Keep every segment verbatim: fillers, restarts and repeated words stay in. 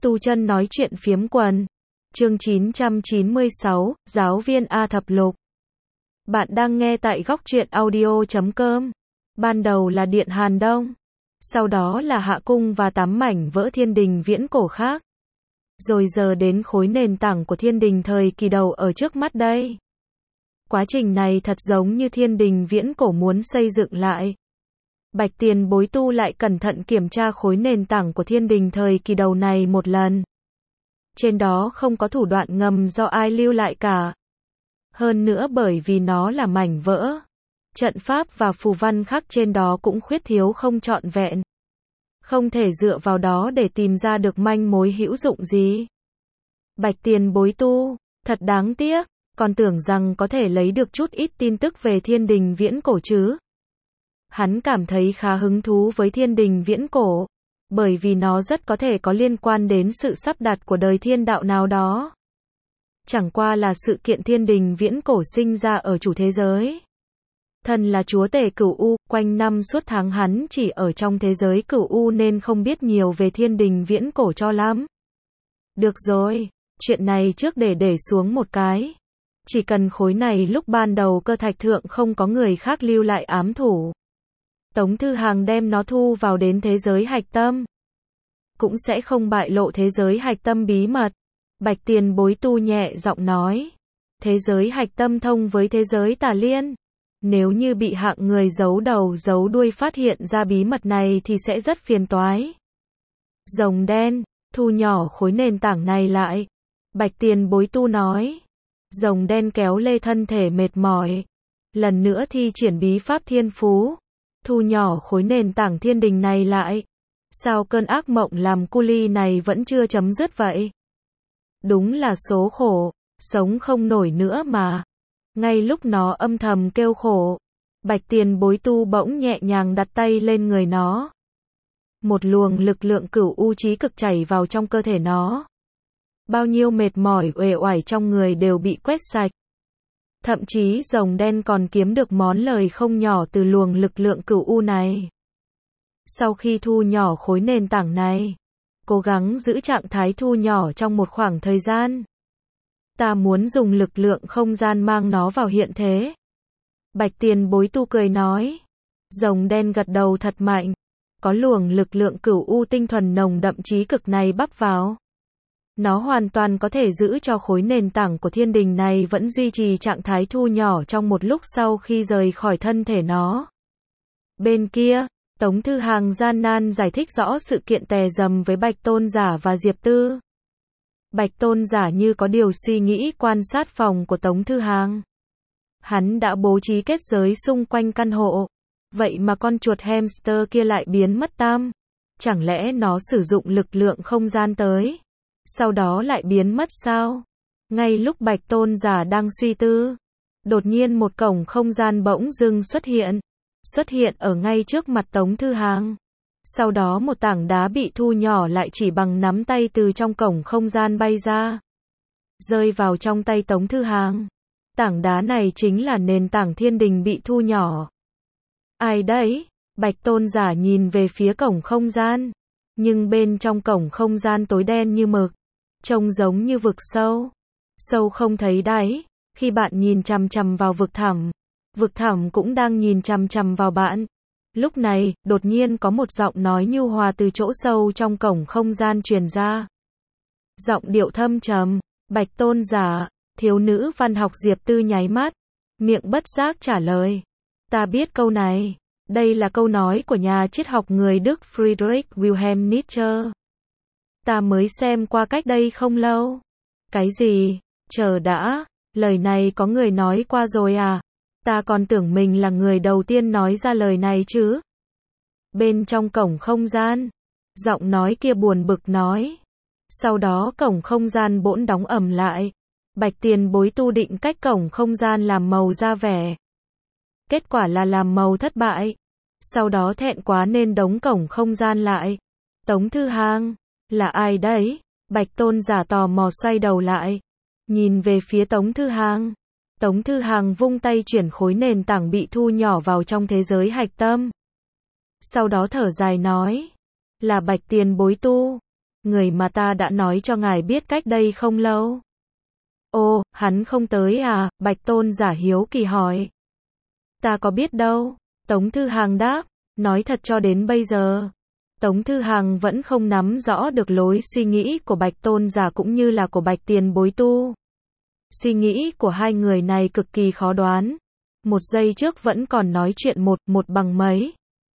Tu chân nói chuyện phiếm quần. Chương chín trăm chín mươi sáu, Giáo viên A Thập Lục. Bạn đang nghe tại góc truyện audio chấm com. Ban đầu là Điện Hàn Đông. Sau đó là Hạ Cung và tám mảnh vỡ thiên đình viễn cổ khác. Rồi giờ đến khối nền tảng của thiên đình thời kỳ đầu ở trước mắt đây. Quá trình này thật giống như thiên đình viễn cổ muốn xây dựng lại. Bạch Tiền Bối tu lại cẩn thận kiểm tra khối nền tảng của thiên đình thời kỳ đầu này một lần. Trên đó không có thủ đoạn ngầm do ai lưu lại cả. Hơn nữa bởi vì nó là mảnh vỡ. Trận pháp và phù văn khác trên đó cũng khuyết thiếu không trọn vẹn. Không thể dựa vào đó để tìm ra được manh mối hữu dụng gì. Bạch Tiền Bối tu, thật đáng tiếc, còn tưởng rằng có thể lấy được chút ít tin tức về thiên đình viễn cổ chứ. Hắn cảm thấy khá hứng thú với thiên đình viễn cổ, bởi vì nó rất có thể có liên quan đến sự sắp đặt của đời thiên đạo nào đó. Chẳng qua là sự kiện thiên đình viễn cổ sinh ra ở chủ thế giới. Thần là chúa tể Cửu U, quanh năm suốt tháng hắn chỉ ở trong thế giới Cửu U nên không biết nhiều về thiên đình viễn cổ cho lắm. Được rồi, chuyện này trước để để xuống một cái. Chỉ cần khối này lúc ban đầu cơ thạch thượng không có người khác lưu lại ám thủ. Tống Thư Hàng đem nó thu vào đến thế giới hạch tâm. Cũng sẽ không bại lộ thế giới hạch tâm bí mật. Bạch Tiền Bối tu nhẹ giọng nói. Thế giới hạch tâm thông với thế giới tà liên. Nếu như bị hạng người giấu đầu giấu đuôi phát hiện ra bí mật này thì sẽ rất phiền toái. Rồng đen, thu nhỏ khối nền tảng này lại. Bạch Tiền Bối tu nói. Rồng đen kéo lê thân thể mệt mỏi. Lần nữa thi triển bí pháp thiên phú. Thu nhỏ khối nền tảng thiên đình này lại. Sao cơn ác mộng làm cu ly này vẫn chưa chấm dứt vậy? Đúng là số khổ, sống không nổi nữa mà. Ngay lúc nó âm thầm kêu khổ, Bạch Tiền Bối tu bỗng nhẹ nhàng đặt tay lên người nó. Một luồng lực lượng cửu u chí cực chảy vào trong cơ thể nó. Bao nhiêu mệt mỏi uể oải trong người đều bị quét sạch. Thậm chí rồng đen còn kiếm được món lời không nhỏ từ luồng lực lượng cửu u này. Sau khi thu nhỏ khối nền tảng này, cố gắng giữ trạng thái thu nhỏ trong một khoảng thời gian. Ta muốn dùng lực lượng không gian mang nó vào hiện thế. Bạch Tiền Bối tu cười nói. Rồng đen gật đầu thật mạnh. Có luồng lực lượng cửu u tinh thuần nồng đậm chí cực này bắp vào. Nó hoàn toàn có thể giữ cho khối nền tảng của thiên đình này vẫn duy trì trạng thái thu nhỏ trong một lúc sau khi rời khỏi thân thể nó. Bên kia, Tống Thư Hàng gian nan giải thích rõ sự kiện tè dầm với Bạch Tôn Giả và Diệp Tư. Bạch Tôn Giả như có điều suy nghĩ quan sát phòng của Tống Thư Hàng. Hắn đã bố trí kết giới xung quanh căn hộ. Vậy mà con chuột hamster kia lại biến mất tam. Chẳng lẽ nó sử dụng lực lượng không gian tới? Sau đó lại biến mất sao? Ngay lúc Bạch Tôn Giả đang suy tư, đột nhiên một cổng không gian bỗng dưng xuất hiện. Xuất hiện ở ngay trước mặt Tống Thư Hàng. Sau đó một tảng đá bị thu nhỏ lại chỉ bằng nắm tay từ trong cổng không gian bay ra. Rơi vào trong tay Tống Thư Hàng. Tảng đá này chính là nền tảng thiên đình bị thu nhỏ. Ai đấy? Bạch Tôn Giả nhìn về phía cổng không gian. Nhưng bên trong cổng không gian tối đen như mực. Trông giống như vực sâu. Sâu không thấy đáy. Khi bạn nhìn chằm chằm vào vực thẳm, vực thẳm cũng đang nhìn chằm chằm vào bạn. Lúc này, đột nhiên có một giọng nói nhu hòa từ chỗ sâu trong cổng không gian truyền ra. Giọng điệu thâm trầm. Bạch Tôn Giả, thiếu nữ văn học Diệp Tư nháy mắt. Miệng bất giác trả lời. Ta biết câu này. Đây là câu nói của nhà triết học người Đức Friedrich Wilhelm Nietzsche. Ta mới xem qua cách đây không lâu. Cái gì? Chờ đã. Lời này có người nói qua rồi à? Ta còn tưởng mình là người đầu tiên nói ra lời này chứ. Bên trong cổng không gian, giọng nói kia buồn bực nói. Sau đó cổng không gian bỗng đóng ầm lại. Bạch Tiền Bối tu định cách cổng không gian làm màu ra vẻ. Kết quả là làm màu thất bại. Sau đó thẹn quá nên đóng cổng không gian lại. Tống Thư Hàng, là ai đấy? Bạch Tôn Giả tò mò xoay đầu lại. Nhìn về phía Tống Thư Hàng. Tống Thư Hàng vung tay chuyển khối nền tảng bị thu nhỏ vào trong thế giới hạch tâm. Sau đó thở dài nói. Là Bạch Tiền Bối tu. người mà ta đã nói cho ngài biết cách đây không lâu. Ồ, hắn không tới à? Bạch Tôn giả hiếu kỳ hỏi. Ta có biết đâu, Tống Thư Hàng đáp, nói thật cho đến bây giờ, Tống Thư Hàng vẫn không nắm rõ được lối suy nghĩ của Bạch Tôn giả cũng như là của Bạch Tiền Bối tu. Suy nghĩ của hai người này cực kỳ khó đoán. Một giây trước vẫn còn nói chuyện một, một bằng mấy.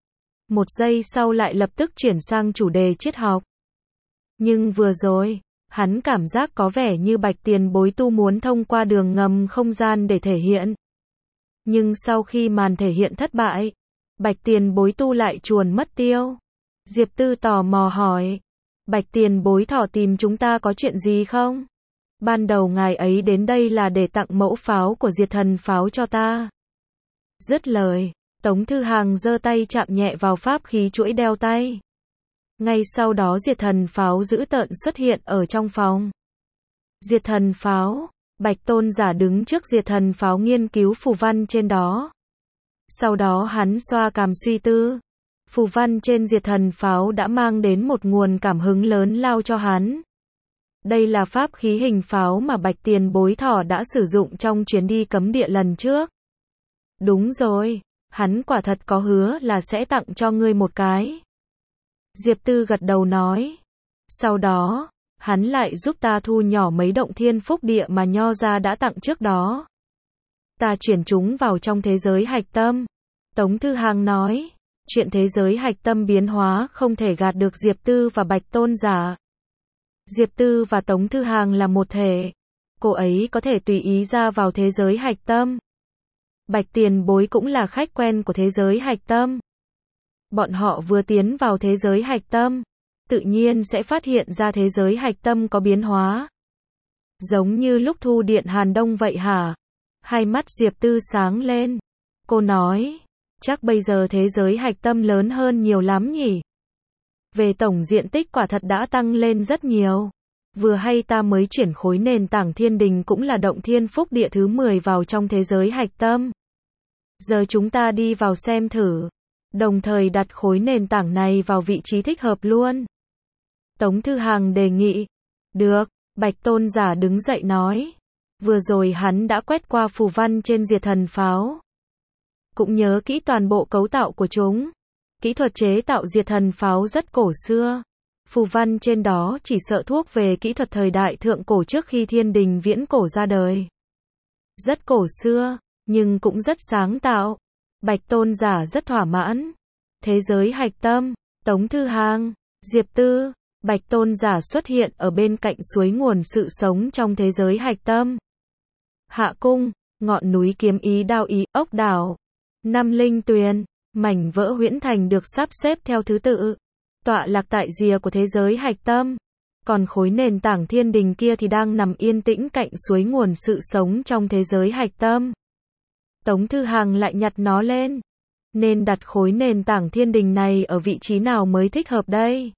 Một giây sau lại lập tức chuyển sang chủ đề triết học. Nhưng vừa rồi, hắn cảm giác có vẻ như Bạch Tiền Bối tu muốn thông qua đường ngầm không gian để thể hiện. Nhưng sau khi màn thể hiện thất bại, Bạch Tiền Bối tu lại chuồn mất tiêu. Diệp Tư tò mò hỏi, Bạch Tiền Bối thỏ tìm chúng ta có chuyện gì không? Ban đầu ngài ấy đến đây là để tặng mẫu pháo của diệt thần pháo cho ta. Dứt lời, Tống Thư Hàng giơ tay chạm nhẹ vào pháp khí chuỗi đeo tay. Ngay sau đó diệt thần pháo dữ tợn xuất hiện ở trong phòng. Diệt thần pháo, Bạch Tôn giả đứng trước diệt thần pháo nghiên cứu phù văn trên đó. Sau đó hắn xoa cằm suy tư. Phù văn trên diệt thần pháo đã mang đến một nguồn cảm hứng lớn lao cho hắn. Đây là pháp khí hình pháo mà Bạch Tiền Bối thỏ đã sử dụng trong chuyến đi cấm địa lần trước. Đúng rồi, hắn quả thật có hứa là sẽ tặng cho ngươi một cái. Diệp Tư gật đầu nói. Sau đó, hắn lại giúp ta thu nhỏ mấy động thiên phúc địa mà Nho gia đã tặng trước đó. Ta chuyển chúng vào trong thế giới hạch tâm. Tống Thư Hàng nói, chuyện thế giới hạch tâm biến hóa không thể gạt được Diệp Tư và Bạch Tôn giả. Diệp Tư và Tống Thư Hàng là một thể. Cô ấy có thể tùy ý ra vào thế giới hạch tâm. Bạch Tiền Bối cũng là khách quen của thế giới hạch tâm. Bọn họ vừa tiến vào thế giới hạch tâm, tự nhiên sẽ phát hiện ra thế giới hạch tâm có biến hóa. Giống như lúc thu điện Hàn Đông vậy hả? Hai mắt Diệp Tư sáng lên. Cô nói, chắc bây giờ thế giới hạch tâm lớn hơn nhiều lắm nhỉ? Về tổng diện tích quả thật đã tăng lên rất nhiều. Vừa hay ta mới chuyển khối nền tảng thiên đình cũng là động thiên phúc địa thứ mười vào trong thế giới hạch tâm. Giờ chúng ta đi vào xem thử. Đồng thời đặt khối nền tảng này vào vị trí thích hợp luôn. Tống Thư Hàng đề nghị. Được, Bạch Tôn giả đứng dậy nói. Vừa rồi hắn đã quét qua phù văn trên diệt thần pháo. Cũng nhớ kỹ toàn bộ cấu tạo của chúng. Kỹ thuật chế tạo diệt thần pháo rất cổ xưa. Phù văn trên đó chỉ sợ thuốc về kỹ thuật thời đại thượng cổ trước khi thiên đình viễn cổ ra đời. Rất cổ xưa, nhưng cũng rất sáng tạo. Bạch Tôn giả rất thỏa mãn. Thế giới hạch tâm, Tống Thư Hàng, Diệp Tư, Bạch Tôn giả xuất hiện ở bên cạnh suối nguồn sự sống trong thế giới hạch tâm. Hạ cung, ngọn núi kiếm ý đao ý, ốc đảo, năm linh tuyền, mảnh vỡ huyễn thành được sắp xếp theo thứ tự. Tọa lạc tại rìa của thế giới hạch tâm. Còn khối nền tảng thiên đình kia thì đang nằm yên tĩnh cạnh suối nguồn sự sống trong thế giới hạch tâm. Tống Thư Hàng lại nhặt nó lên. Nên đặt khối nền tảng thiên đình này ở vị trí nào mới thích hợp đây?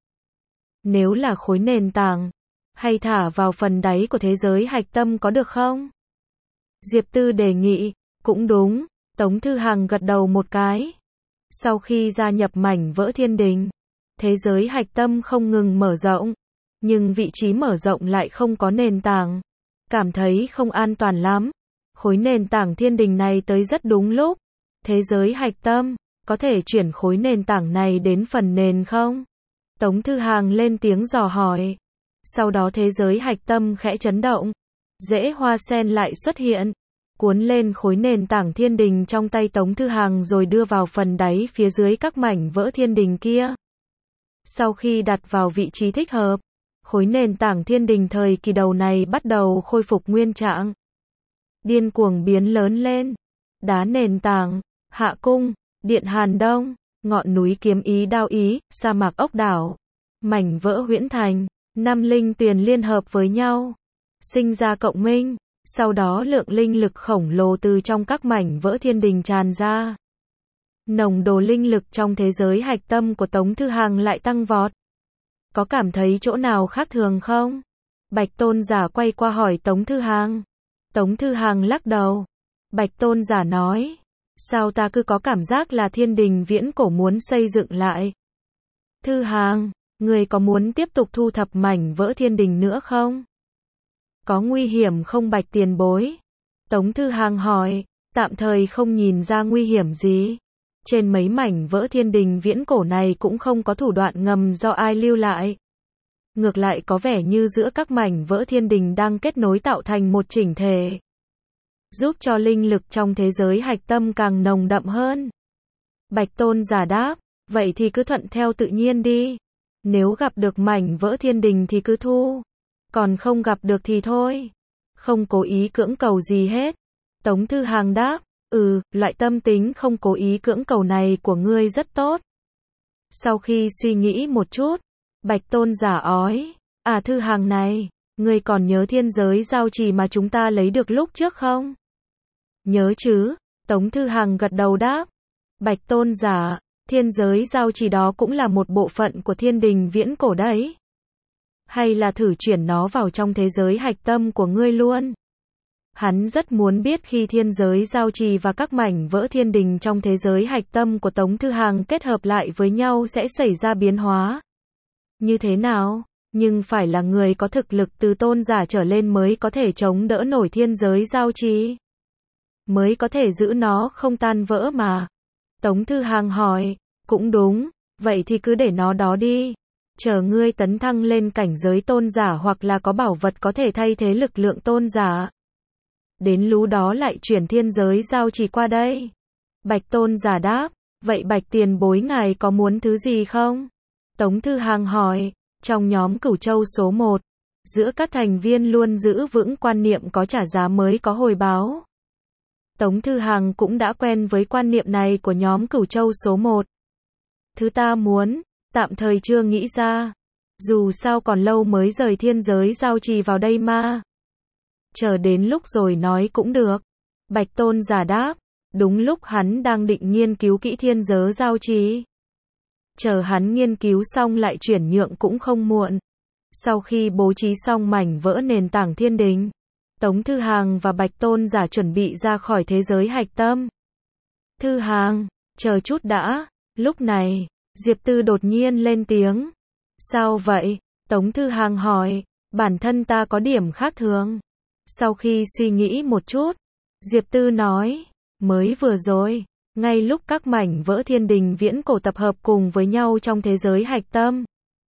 Nếu là khối nền tảng, hay thả vào phần đáy của thế giới hạch tâm có được không? Diệp Tư đề nghị, cũng đúng, Tống Thư Hàng gật đầu một cái. Sau khi gia nhập mảnh vỡ thiên đình, thế giới hạch tâm không ngừng mở rộng, nhưng vị trí mở rộng lại không có nền tảng. Cảm thấy không an toàn lắm. Khối nền tảng thiên đình này tới rất đúng lúc. Thế giới hạch tâm, có thể chuyển khối nền tảng này đến phần nền không? Tống Thư Hàng lên tiếng dò hỏi. Sau đó thế giới hạch tâm khẽ chấn động. Rễ hoa sen lại xuất hiện, cuốn lên khối nền tảng thiên đình trong tay Tống Thư Hàng rồi đưa vào phần đáy phía dưới các mảnh vỡ thiên đình kia. Sau khi đặt vào vị trí thích hợp, khối nền tảng thiên đình thời kỳ đầu này bắt đầu khôi phục nguyên trạng. Điên cuồng biến lớn lên. Đá nền tảng, hạ cung, điện Hàn Đông, ngọn núi kiếm ý đao ý, sa mạc ốc đảo, mảnh vỡ huyễn thành, năm linh tuyền liên hợp với nhau, sinh ra cộng minh. Sau đó lượng linh lực khổng lồ từ trong các mảnh vỡ thiên đình tràn ra. Nồng độ linh lực trong thế giới hạch tâm của Tống Thư Hàng lại tăng vọt. Có cảm thấy chỗ nào khác thường không? Bạch Tôn giả quay qua hỏi Tống Thư Hàng. Tống Thư Hàng lắc đầu. Bạch Tôn giả nói, sao ta cứ có cảm giác là thiên đình viễn cổ muốn xây dựng lại? Thư Hàng, Ngươi có muốn tiếp tục thu thập mảnh vỡ thiên đình nữa không? Có nguy hiểm không Bạch tiền bối? Tống Thư Hàng hỏi, tạm thời không nhìn ra nguy hiểm gì. Trên mấy mảnh vỡ thiên đình viễn cổ này cũng không có thủ đoạn ngầm do ai lưu lại. Ngược lại có vẻ như giữa các mảnh vỡ thiên đình đang kết nối tạo thành một chỉnh thể, giúp cho linh lực trong thế giới hạch tâm càng nồng đậm hơn. Bạch Tôn giả đáp, vậy thì cứ thuận theo tự nhiên đi. Nếu gặp được mảnh vỡ thiên đình thì cứ thu, còn không gặp được thì thôi. Không cố ý cưỡng cầu gì hết. Tống Thư Hàng đáp, ừ, loại tâm tính không cố ý cưỡng cầu này của ngươi rất tốt. Sau khi suy nghĩ một chút, Bạch Tôn giả ói, à Thư Hàng này, ngươi còn nhớ thiên giới giao trì mà chúng ta lấy được lúc trước không? Nhớ chứ, Tống Thư Hàng gật đầu đáp. Bạch Tôn giả, thiên giới giao trì đó cũng là một bộ phận của thiên đình viễn cổ đấy. Hay là thử chuyển nó vào trong thế giới hạch tâm của ngươi luôn? Hắn rất muốn biết khi thiên giới giao trì và các mảnh vỡ thiên đình trong thế giới hạch tâm của Tống Thư Hàng kết hợp lại với nhau sẽ xảy ra biến hóa như thế nào, nhưng phải là người có thực lực từ tôn giả trở lên mới có thể chống đỡ nổi thiên giới giao trì, mới có thể giữ nó không tan vỡ mà. Tống Thư Hàng hỏi, cũng đúng, vậy thì cứ để nó đó đi. Chờ ngươi tấn thăng lên cảnh giới tôn giả hoặc là có bảo vật có thể thay thế lực lượng tôn giả. Đến lúc đó lại chuyển thiên giới giao trì qua đây. Bạch Tôn giả đáp, vậy Bạch tiền bối ngài có muốn thứ gì không? Tống Thư Hàng hỏi, trong nhóm Cửu Châu số một, giữa các thành viên luôn giữ vững quan niệm có trả giá mới có hồi báo. Tống Thư Hàng cũng đã quen với quan niệm này của nhóm Cửu Châu số một. Thứ ta muốn, tạm thời chưa nghĩ ra. Dù sao còn lâu mới rời thiên giới giao trì vào đây mà. Chờ đến lúc rồi nói cũng được. Bạch Tôn giả đáp, đúng lúc hắn đang định nghiên cứu kỹ thiên giới giao trì. Chờ hắn nghiên cứu xong lại chuyển nhượng cũng không muộn. Sau khi bố trí xong mảnh vỡ nền tảng thiên đình, Tống Thư Hàng và Bạch Tôn giả chuẩn bị ra khỏi thế giới hạch tâm. Thư Hàng, chờ chút đã. Lúc này, Diệp Tư đột nhiên lên tiếng. Sao vậy? Tống Thư Hàng hỏi, bản thân ta có điểm khác thường. Sau khi suy nghĩ một chút, Diệp Tư nói, mới vừa rồi, ngay lúc các mảnh vỡ thiên đình viễn cổ tập hợp cùng với nhau trong thế giới hạch tâm,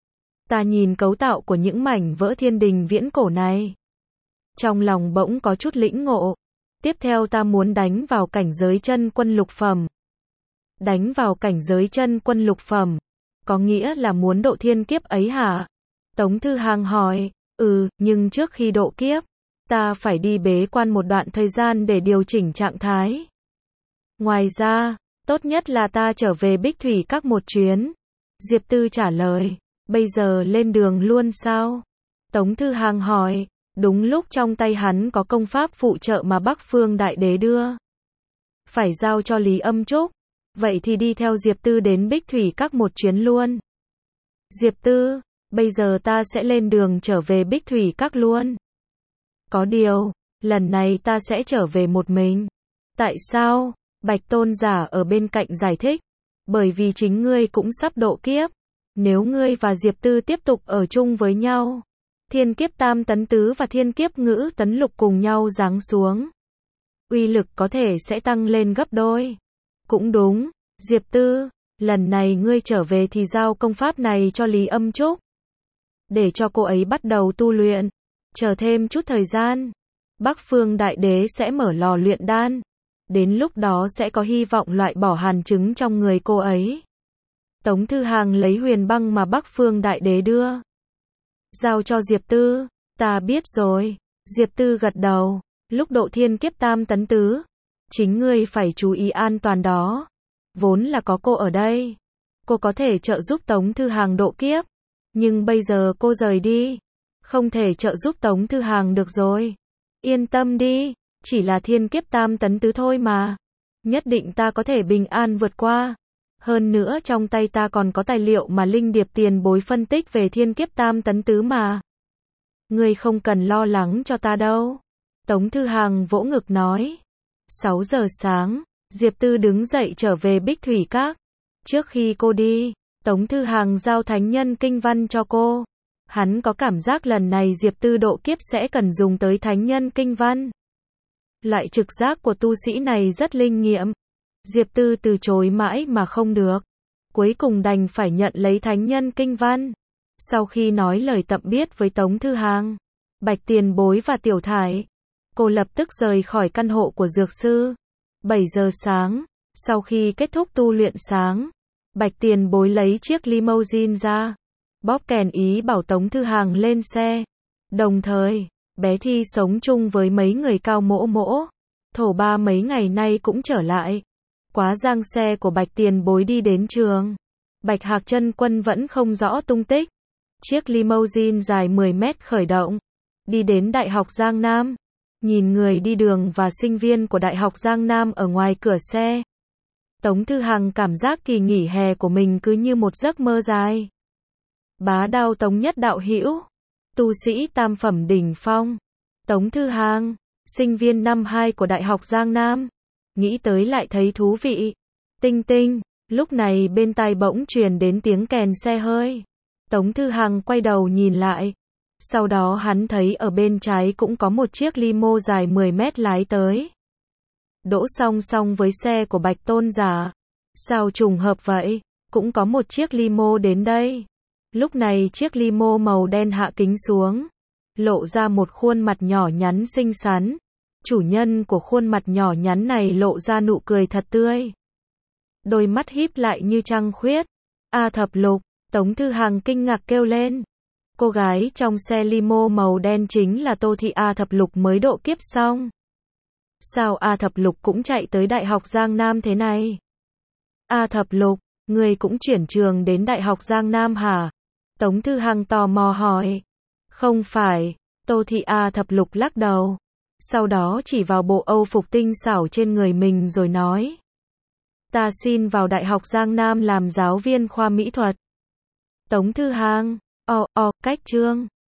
ta nhìn cấu tạo của những mảnh vỡ thiên đình viễn cổ này. Trong lòng bỗng có chút lĩnh ngộ. Tiếp theo ta muốn đánh vào cảnh giới chân quân lục phẩm. Đánh vào cảnh giới chân quân lục phẩm, có nghĩa là muốn độ thiên kiếp ấy hả? Tống Thư Hàng hỏi, ừ, nhưng trước khi độ kiếp, ta phải đi bế quan một đoạn thời gian để điều chỉnh trạng thái. Ngoài ra, tốt nhất là ta trở về Bích Thủy Các một chuyến. Diệp Tư trả lời, bây giờ lên đường luôn sao? Tống Thư Hàng hỏi, đúng lúc trong tay hắn có công pháp phụ trợ mà Bắc Phương Đại Đế đưa. Phải giao cho Lý Âm Trúc. Vậy thì đi theo Diệp Tư đến Bích Thủy Các một chuyến luôn. Diệp Tư, bây giờ ta sẽ lên đường trở về Bích Thủy Các luôn. Có điều, lần này ta sẽ trở về một mình. Tại sao? Bạch Tôn giả ở bên cạnh giải thích. Bởi vì chính ngươi cũng sắp độ kiếp. Nếu ngươi và Diệp Tư tiếp tục ở chung với nhau, thiên kiếp tam tấn tứ và thiên kiếp ngũ tấn lục cùng nhau giáng xuống, uy lực có thể sẽ tăng lên gấp đôi. Cũng đúng, Diệp Tư, lần này ngươi trở về thì giao công pháp này cho Lý Âm Trúc, để cho cô ấy bắt đầu tu luyện. Chờ thêm chút thời gian, Bắc Phương Đại Đế sẽ mở lò luyện đan. Đến lúc đó sẽ có hy vọng loại bỏ hàn chứng trong người cô ấy. Tống Thư Hàng lấy huyền băng mà Bắc Phương Đại Đế đưa, giao cho Diệp Tư. Ta biết rồi. Diệp Tư gật đầu. Lúc độ thiên kiếp tam tấn tứ, chính ngươi phải chú ý an toàn đó. Vốn là có cô ở đây, cô có thể trợ giúp Tống Thư Hàng độ kiếp. Nhưng bây giờ cô rời đi, không thể trợ giúp Tống Thư Hàng được rồi. Yên tâm đi, chỉ là thiên kiếp tam tấn tứ thôi mà. Nhất định ta có thể bình an vượt qua. Hơn nữa trong tay ta còn có tài liệu mà Linh Điệp tiền bối phân tích về thiên kiếp tam tấn tứ mà. Ngươi không cần lo lắng cho ta đâu. Tống Thư Hàng vỗ ngực nói. sáu giờ sáng, Diệp Tư đứng dậy trở về Bích Thủy Các. Trước khi cô đi, Tống Thư Hàng giao thánh nhân kinh văn cho cô. Hắn có cảm giác lần này Diệp Tư độ kiếp sẽ cần dùng tới thánh nhân kinh văn. Loại trực giác của tu sĩ này rất linh nghiệm. Diệp Tư từ chối mãi mà không được. Cuối cùng đành phải nhận lấy thánh nhân kinh văn. Sau khi nói lời tạm biệt với Tống Thư Hàng, Bạch Tiền Bối và Tiểu Thải, cô lập tức rời khỏi căn hộ của dược sư. bảy giờ sáng, sau khi kết thúc tu luyện sáng, Bạch Tiền Bối lấy chiếc limousine ra, bóp kèn ý bảo Tống Thư Hàng lên xe. Đồng thời, bé Thi sống chung với mấy người Cao Mỗ Mỗ, Thổ Ba mấy ngày nay cũng trở lại. Quá giang xe của Bạch Tiền Bối đi đến trường, Bạch Hạc Chân Quân vẫn không rõ tung tích. Chiếc limousine dài mười mét khởi động, đi đến Đại học Giang Nam. Nhìn người đi đường và sinh viên của Đại học Giang Nam ở ngoài cửa xe, Tống Thư Hàng cảm giác kỳ nghỉ hè của mình cứ như một giấc mơ dài. Bá Đao Tống Nhất đạo hữu, tu sĩ tam phẩm đỉnh phong. Tống Thư Hàng, sinh viên năm hai của Đại học Giang Nam. Nghĩ tới lại thấy thú vị. Tinh tinh, lúc này bên tai bỗng truyền đến tiếng kèn xe hơi. Tống Thư Hàng quay đầu nhìn lại. Sau đó hắn thấy ở bên trái cũng có một chiếc limo dài mười mét lái tới. Đỗ song song với xe của Bạch Tôn Giả. Sao trùng hợp vậy? Cũng có một chiếc limo đến đây. Lúc này chiếc limo màu đen hạ kính xuống, lộ ra một khuôn mặt nhỏ nhắn xinh xắn. Chủ nhân của khuôn mặt nhỏ nhắn này lộ ra nụ cười thật tươi. Đôi mắt híp lại như trăng khuyết. A Thập Lục, Tống Thư Hàng kinh ngạc kêu lên. Cô gái trong xe limo màu đen chính là Tô Thị. A Thập Lục mới độ kiếp xong. Sao A Thập Lục cũng chạy tới Đại học Giang Nam thế này? A Thập Lục, người cũng chuyển trường đến Đại học Giang Nam hả? Tống Thư Hàng tò mò hỏi. Không phải, Tô Thị. A Thập Lục lắc đầu. Sau đó chỉ vào bộ Âu phục tinh xảo trên người mình rồi nói. Ta xin vào Đại học Giang Nam làm giáo viên khoa mỹ thuật. Tống Thư Hàng, o, o, cách chương.